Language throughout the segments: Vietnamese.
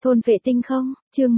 Thôn vệ tinh không, chương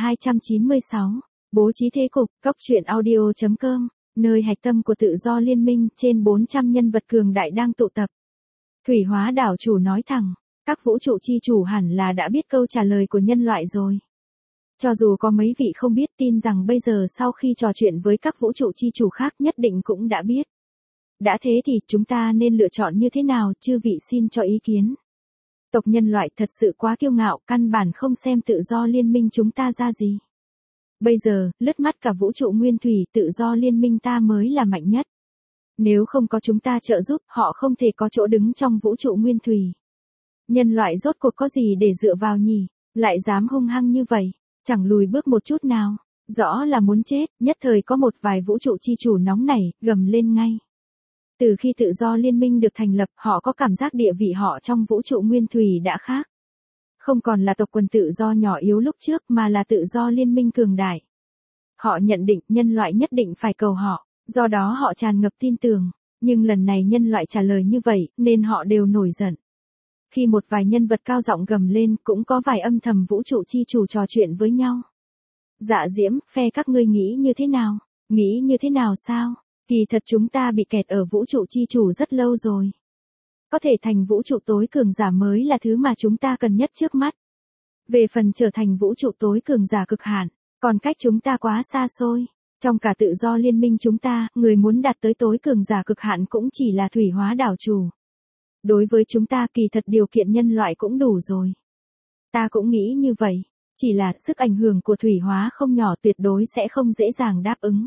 1296, bố trí thế cục, góc truyện audio.com, nơi hạch tâm của tự do liên minh, trên 400 nhân vật cường đại đang tụ tập. Thủy Hóa đảo chủ nói thẳng, các vũ trụ chi chủ hẳn là đã biết câu trả lời của nhân loại rồi. Cho dù có mấy vị không biết, tin rằng bây giờ sau khi trò chuyện với các vũ trụ chi chủ khác nhất định cũng đã biết. Đã thế thì chúng ta nên lựa chọn như thế nào, chư vị xin cho ý kiến. Tộc nhân loại thật sự quá kiêu ngạo, căn bản không xem tự do liên minh chúng ta ra gì. Bây giờ, lướt mắt cả vũ trụ nguyên thủy, tự do liên minh ta mới là mạnh nhất. Nếu không có chúng ta trợ giúp, họ không thể có chỗ đứng trong vũ trụ nguyên thủy. Nhân loại rốt cuộc có gì để dựa vào nhỉ, lại dám hung hăng như vậy, chẳng lùi bước một chút nào, rõ là muốn chết. Nhất thời có một vài vũ trụ chi chủ nóng nảy, gầm lên ngay. Từ khi tự do liên minh được thành lập, họ có cảm giác địa vị họ trong vũ trụ nguyên thủy đã khác. Không còn là tộc quần tự do nhỏ yếu lúc trước mà là tự do liên minh cường đại. Họ nhận định nhân loại nhất định phải cầu họ, do đó họ tràn ngập tin tưởng. Nhưng lần này nhân loại trả lời như vậy, nên họ đều nổi giận. Khi một vài nhân vật cao giọng gầm lên, cũng có vài âm thầm vũ trụ chi chủ trò chuyện với nhau. Dạ Diễm, phe các ngươi nghĩ như thế nào? Nghĩ như thế nào sao? Kỳ thật chúng ta bị kẹt ở vũ trụ chi chủ rất lâu rồi. Có thể thành vũ trụ tối cường giả mới là thứ mà chúng ta cần nhất trước mắt. Về phần trở thành vũ trụ tối cường giả cực hạn, còn cách chúng ta quá xa xôi. Trong cả tự do liên minh chúng ta, người muốn đạt tới tối cường giả cực hạn cũng chỉ là Thủy Hóa đảo chủ. Đối với chúng ta kỳ thật điều kiện nhân loại cũng đủ rồi. Ta cũng nghĩ như vậy, chỉ là sức ảnh hưởng của Thủy Hóa không nhỏ, tuyệt đối sẽ không dễ dàng đáp ứng.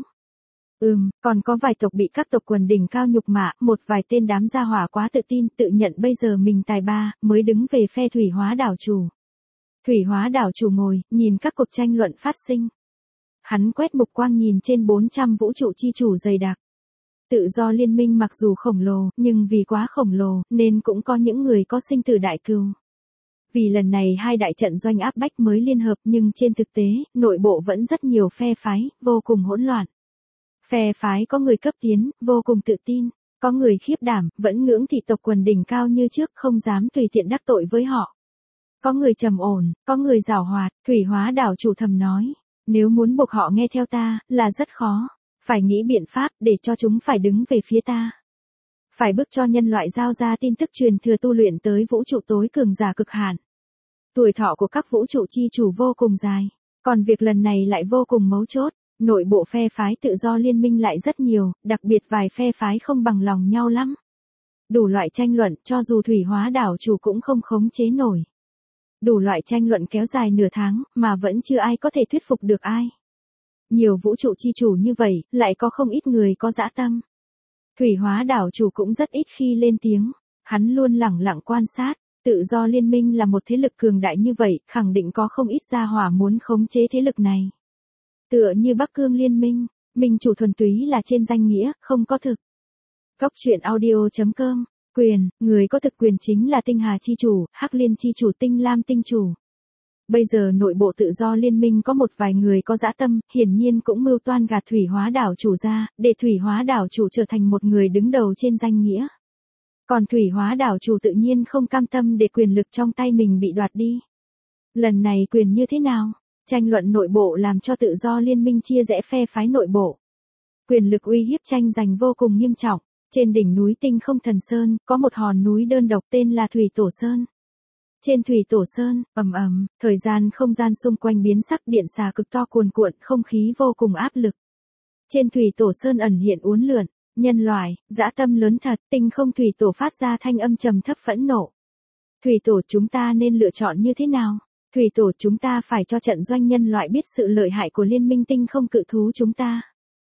Còn có vài tộc bị các tộc quần đỉnh cao nhục mạ, một vài tên đám gia hỏa quá tự tin, tự nhận bây giờ mình tài ba, mới đứng về phe Thủy Hóa đảo chủ. Thủy Hóa đảo chủ ngồi, nhìn các cuộc tranh luận phát sinh. Hắn quét mục quang nhìn trên 400 vũ trụ chi chủ dày đặc. Tự do liên minh mặc dù khổng lồ, nhưng vì quá khổng lồ, nên cũng có những người có sinh tử đại cừu. Vì lần này hai đại trận doanh áp bách mới liên hợp, nhưng trên thực tế, nội bộ vẫn rất nhiều phe phái, vô cùng hỗn loạn. Phe phái có người cấp tiến, vô cùng tự tin, có người khiếp đảm, vẫn ngưỡng thị tộc quần đỉnh cao như trước, không dám tùy tiện đắc tội với họ. Có người trầm ổn, có người giảo hoạt. Thủy Hóa đảo chủ thầm nói, nếu muốn buộc họ nghe theo ta, là rất khó. Phải nghĩ biện pháp để cho chúng phải đứng về phía ta. Phải bức cho nhân loại giao ra tin tức truyền thừa tu luyện tới vũ trụ tối cường giả cực hạn. Tuổi thọ của các vũ trụ chi chủ vô cùng dài, còn việc lần này lại vô cùng mấu chốt. Nội bộ phe phái tự do liên minh lại rất nhiều, đặc biệt vài phe phái không bằng lòng nhau lắm. Đủ loại tranh luận, cho dù Thủy Hóa đảo chủ cũng không khống chế nổi. Đủ loại tranh luận kéo dài nửa tháng, mà vẫn chưa ai có thể thuyết phục được ai. Nhiều vũ trụ chi chủ như vậy, lại có không ít người có dã tâm. Thủy Hóa đảo chủ cũng rất ít khi lên tiếng, hắn luôn lẳng lặng quan sát. Tự do liên minh là một thế lực cường đại như vậy, khẳng định có không ít gia hỏa muốn khống chế thế lực này. Tựa như Bắc Cương liên minh, minh chủ thuần túy là trên danh nghĩa, không có thực. Góc truyện audio.com, quyền, người có thực quyền chính là Tinh Hà chi chủ, Hắc Liên chi chủ, Tinh Lam tinh chủ. Bây giờ nội bộ tự do liên minh có một vài người có dã tâm, hiển nhiên cũng mưu toan gạt Thủy Hóa đảo chủ ra, để Thủy Hóa đảo chủ trở thành một người đứng đầu trên danh nghĩa. Còn Thủy Hóa đảo chủ tự nhiên không cam tâm để quyền lực trong tay mình bị đoạt đi. Lần này quyền như thế nào? Tranh luận nội bộ làm cho tự do liên minh chia rẽ phe phái nội bộ. Quyền lực uy hiếp tranh giành vô cùng nghiêm trọng. Trên đỉnh núi Tinh Không Thần Sơn, có một hòn núi đơn độc tên là Thủy Tổ Sơn. Trên Thủy Tổ Sơn, thời gian không gian xung quanh biến sắc, điện xà cực to cuồn cuộn, không khí vô cùng áp lực. Trên Thủy Tổ Sơn ẩn hiện uốn lượn, nhân loại, dã tâm lớn thật. Tinh không Thủy Tổ phát ra thanh âm trầm thấp phẫn nộ. Thủy Tổ, chúng ta nên lựa chọn như thế nào? Thủy Tổ, chúng ta phải cho trận doanh nhân loại biết sự lợi hại của liên minh tinh không cự thú chúng ta.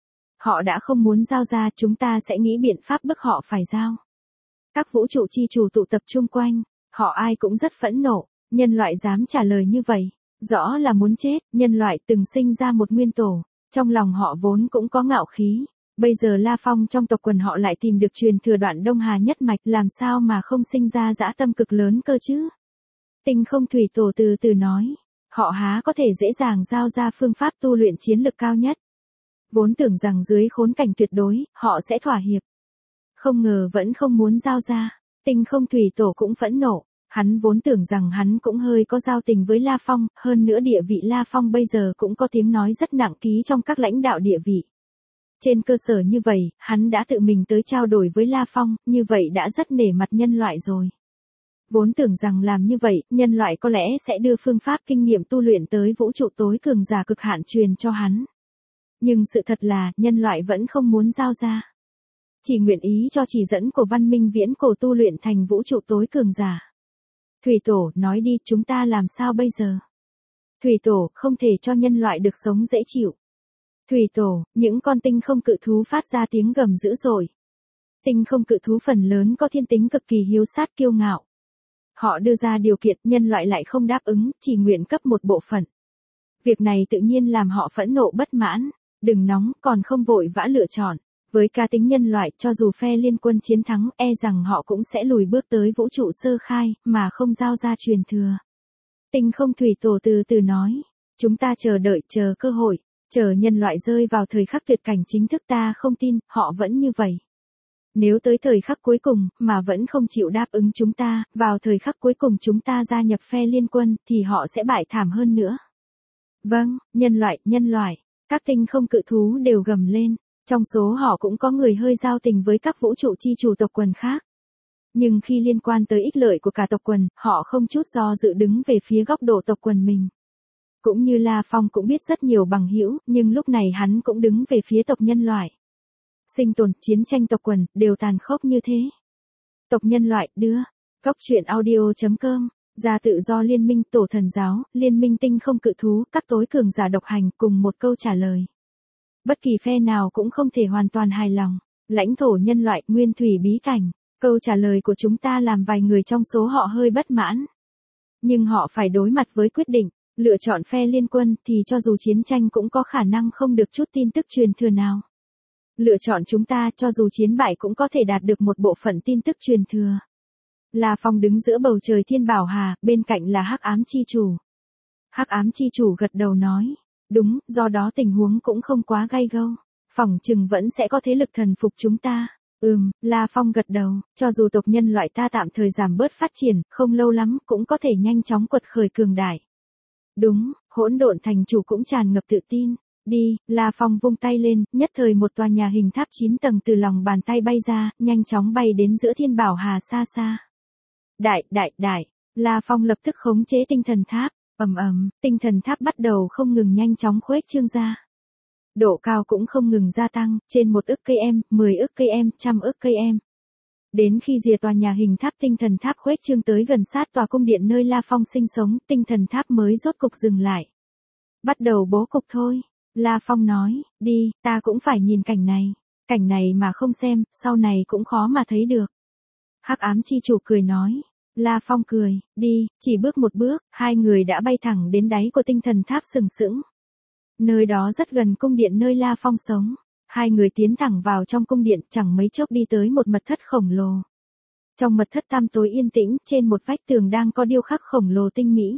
Họ đã không muốn giao ra, chúng ta sẽ nghĩ biện pháp bức họ phải giao. Các vũ trụ chi chủ tụ tập chung quanh, họ ai cũng rất phẫn nộ. Nhân loại dám trả lời như vậy, rõ là muốn chết. Nhân loại từng sinh ra một nguyên tổ, trong lòng họ vốn cũng có ngạo khí. Bây giờ La Phong trong tộc quần họ lại tìm được truyền thừa đoạn Đông Hà nhất mạch, làm sao mà không sinh ra dã tâm cực lớn cơ chứ? Tinh không Thủy Tổ từ từ nói, họ há có thể dễ dàng giao ra phương pháp tu luyện chiến lực cao nhất. Vốn tưởng rằng dưới khốn cảnh tuyệt đối, họ sẽ thỏa hiệp. Không ngờ vẫn không muốn giao ra. Tinh không Thủy Tổ cũng phẫn nộ, Hắn vốn tưởng rằng hắn cũng hơi có giao tình với La Phong, hơn nữa địa vị La Phong bây giờ cũng có tiếng nói rất nặng ký trong các lãnh đạo địa vị. Trên cơ sở như vậy, hắn đã tự mình tới trao đổi với La Phong, như vậy đã rất nể mặt nhân loại rồi. Vốn tưởng rằng làm như vậy, nhân loại có lẽ sẽ đưa phương pháp kinh nghiệm tu luyện tới vũ trụ tối cường giả cực hạn truyền cho hắn. Nhưng sự thật là, nhân loại vẫn không muốn giao ra. Chỉ nguyện ý cho chỉ dẫn của văn minh viễn cổ tu luyện thành vũ trụ tối cường giả. Thủy Tổ, nói đi, chúng ta làm sao bây giờ? Thủy Tổ, không thể cho nhân loại được sống dễ chịu. Thủy Tổ, những con tinh không cự thú phát ra tiếng gầm dữ dội. Tinh không cự thú phần lớn có thiên tính cực kỳ hiếu sát kiêu ngạo. Họ đưa ra điều kiện, nhân loại lại không đáp ứng, chỉ nguyện cấp một bộ phận. Việc này tự nhiên làm họ phẫn nộ bất mãn. Đừng nóng, còn không vội vã lựa chọn. Với cá tính nhân loại, cho dù phe liên quân chiến thắng, e rằng họ cũng sẽ lùi bước tới vũ trụ sơ khai, mà không giao ra truyền thừa. Tinh không Thủy Tổ từ từ nói. Chúng ta chờ đợi, chờ cơ hội, chờ nhân loại rơi vào thời khắc tuyệt cảnh chính thức, ta không tin, họ vẫn như vậy. Nếu tới thời khắc cuối cùng, mà vẫn không chịu đáp ứng chúng ta, vào thời khắc cuối cùng chúng ta gia nhập phe liên quân, thì họ sẽ bại thảm hơn nữa. Vâng, nhân loại, các tinh không cự thú đều gầm lên. Trong số họ cũng có người hơi giao tình với các vũ trụ chi chủ tộc quần khác. Nhưng khi liên quan tới ích lợi của cả tộc quần, họ không chút do dự đứng về phía góc độ tộc quần mình. Cũng như La Phong cũng biết rất nhiều bằng hữu, nhưng lúc này hắn cũng đứng về phía tộc nhân loại. Sinh tồn, chiến tranh tộc quần, đều tàn khốc như thế. Tộc nhân loại, đưa. Góc truyện audio.com. Gia tự do liên minh tổ thần giáo, liên minh tinh không cự thú, các tối cường giả độc hành cùng một câu trả lời. Bất kỳ phe nào cũng không thể hoàn toàn hài lòng. Lãnh thổ nhân loại, nguyên thủy bí cảnh. Câu trả lời của chúng ta làm vài người trong số họ hơi bất mãn. Nhưng họ phải đối mặt với quyết định, lựa chọn phe liên quân thì cho dù chiến tranh cũng có khả năng không được chút tin tức truyền thừa nào. Lựa chọn chúng ta cho dù chiến bại cũng có thể đạt được một bộ phận tin tức truyền thừa. La Phong đứng giữa bầu trời thiên bảo hà, bên cạnh là Hắc Ám Chi Chủ. Hắc Ám Chi Chủ gật đầu nói. Đúng, do đó tình huống cũng không quá gay gâu. Phỏng chừng vẫn sẽ có thế lực thần phục chúng ta. La Phong gật đầu, cho dù tộc nhân loại ta tạm thời giảm bớt phát triển, không lâu lắm cũng có thể nhanh chóng quật khởi cường đại. Đúng, Hỗn Độn Thành Chủ cũng tràn ngập tự tin. Đi, La Phong vung tay lên, nhất thời một tòa nhà hình tháp 9 tầng từ lòng bàn tay bay ra, nhanh chóng bay đến giữa thiên bảo hà xa xa. Đại, La Phong lập tức khống chế tinh thần tháp, tinh thần tháp bắt đầu không ngừng nhanh chóng khuếch trương ra. Độ cao cũng không ngừng gia tăng, trên 1 ức km, 10 ức km, 100 ức km. Đến khi rìa tòa nhà hình tháp tinh thần tháp khuếch trương tới gần sát tòa cung điện nơi La Phong sinh sống, tinh thần tháp mới rốt cục dừng lại. Bắt đầu bố cục thôi. La Phong nói, đi, ta cũng phải nhìn cảnh này mà không xem, sau này cũng khó mà thấy được. Hắc Ám Chi Chủ cười nói. La Phong cười, đi, chỉ bước một bước, hai người đã bay thẳng đến đáy của tinh thần tháp sừng sững. Nơi đó rất gần cung điện nơi La Phong sống. Hai người tiến thẳng vào trong cung điện, chẳng mấy chốc đi tới một mật thất khổng lồ. Trong mật thất tăm tối yên tĩnh, trên một vách tường đang có điêu khắc khổng lồ tinh mỹ.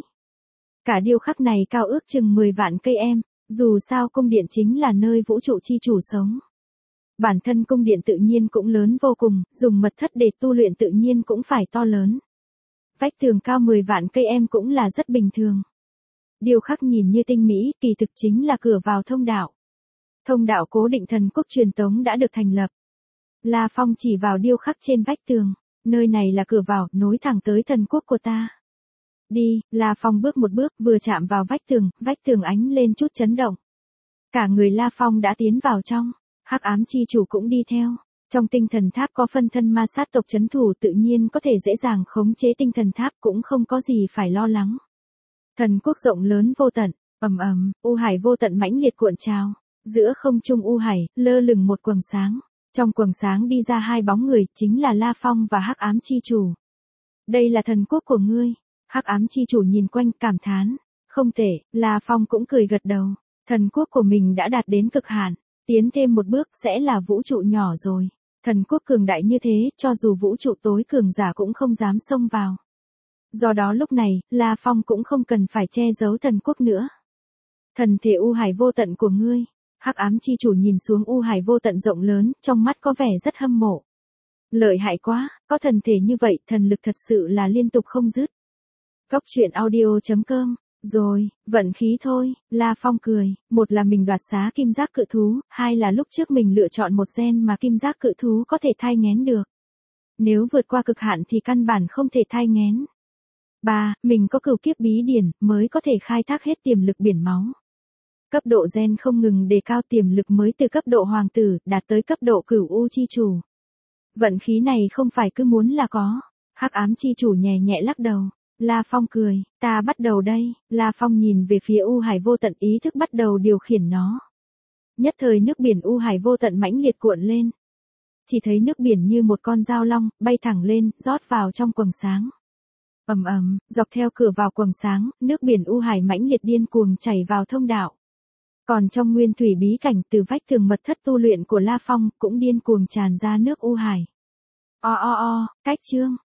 Cả điêu khắc này cao ước chừng 10 vạn cây em, dù sao cung điện chính là nơi vũ trụ chi chủ sống. Bản thân cung điện tự nhiên cũng lớn vô cùng, dùng mật thất để tu luyện tự nhiên cũng phải to lớn. Vách tường cao 10 vạn cây em cũng là rất bình thường. Điêu khắc nhìn như tinh mỹ, kỳ thực chính là cửa vào thông đạo. Thông đạo cố định thần quốc truyền tống đã được thành lập. La Phong chỉ vào điêu khắc trên vách tường, nơi này là cửa vào, nối thẳng tới thần quốc của ta. Đi, La Phong bước một bước, vừa chạm vào vách tường ánh lên chút chấn động. Cả người La Phong đã tiến vào trong, Hắc Ám Chi Chủ cũng đi theo. Trong tinh thần tháp có phân thân ma sát tộc trấn thủ tự nhiên có thể dễ dàng khống chế tinh thần tháp, cũng không có gì phải lo lắng. Thần quốc rộng lớn vô tận, u hải vô tận mãnh liệt cuộn trào. Giữa không trung u hải, lơ lửng một quầng sáng. Trong quầng sáng đi ra hai bóng người, chính là La Phong và Hắc Ám Chi Chủ. Đây là thần quốc của ngươi. Hắc Ám Chi Chủ nhìn quanh cảm thán. Không tệ, La Phong cũng cười gật đầu. Thần quốc của mình đã đạt đến cực hạn. Tiến thêm một bước sẽ là vũ trụ nhỏ rồi. Thần quốc cường đại như thế, cho dù vũ trụ tối cường giả cũng không dám xông vào. Do đó lúc này, La Phong cũng không cần phải che giấu thần quốc nữa. Thần thể u hải vô tận của ngươi. Hắc Ám Chi Chủ nhìn xuống u hải vô tận rộng lớn, trong mắt có vẻ rất hâm mộ. Lợi hại quá, có thần thể như vậy, thần lực thật sự là liên tục không dứt. Góc truyện audio.com. Rồi, vận khí thôi, La Phong cười, một là mình đoạt xá kim giác cự thú, hai là lúc trước mình lựa chọn một gen mà kim giác cự thú có thể thai nghén được. Nếu vượt qua cực hạn thì căn bản không thể thai nghén. 3. Mình có cửu kiếp bí điển, mới có thể khai thác hết tiềm lực biển máu. Cấp độ gen không ngừng đề cao, tiềm lực mới từ cấp độ hoàng tử, đạt tới cấp độ cửu u chi chủ. Vận khí này không phải cứ muốn là có. Hắc ám chi chủ nhẹ nhẹ lắc đầu. La Phong cười, ta bắt đầu đây. La Phong nhìn về phía U Hải vô tận, ý thức bắt đầu điều khiển nó. Nhất thời nước biển U Hải vô tận mãnh liệt cuộn lên. Chỉ thấy nước biển như một con dao long, bay thẳng lên, rót vào trong quầng sáng. Ầm ầm, dọc theo cửa vào quầng sáng, nước biển U Hải mãnh liệt điên cuồng chảy vào thông đạo. Còn trong nguyên thủy bí cảnh, từ vách tường mật thất tu luyện của La Phong cũng điên cuồng tràn ra nước U Hải. Cách chương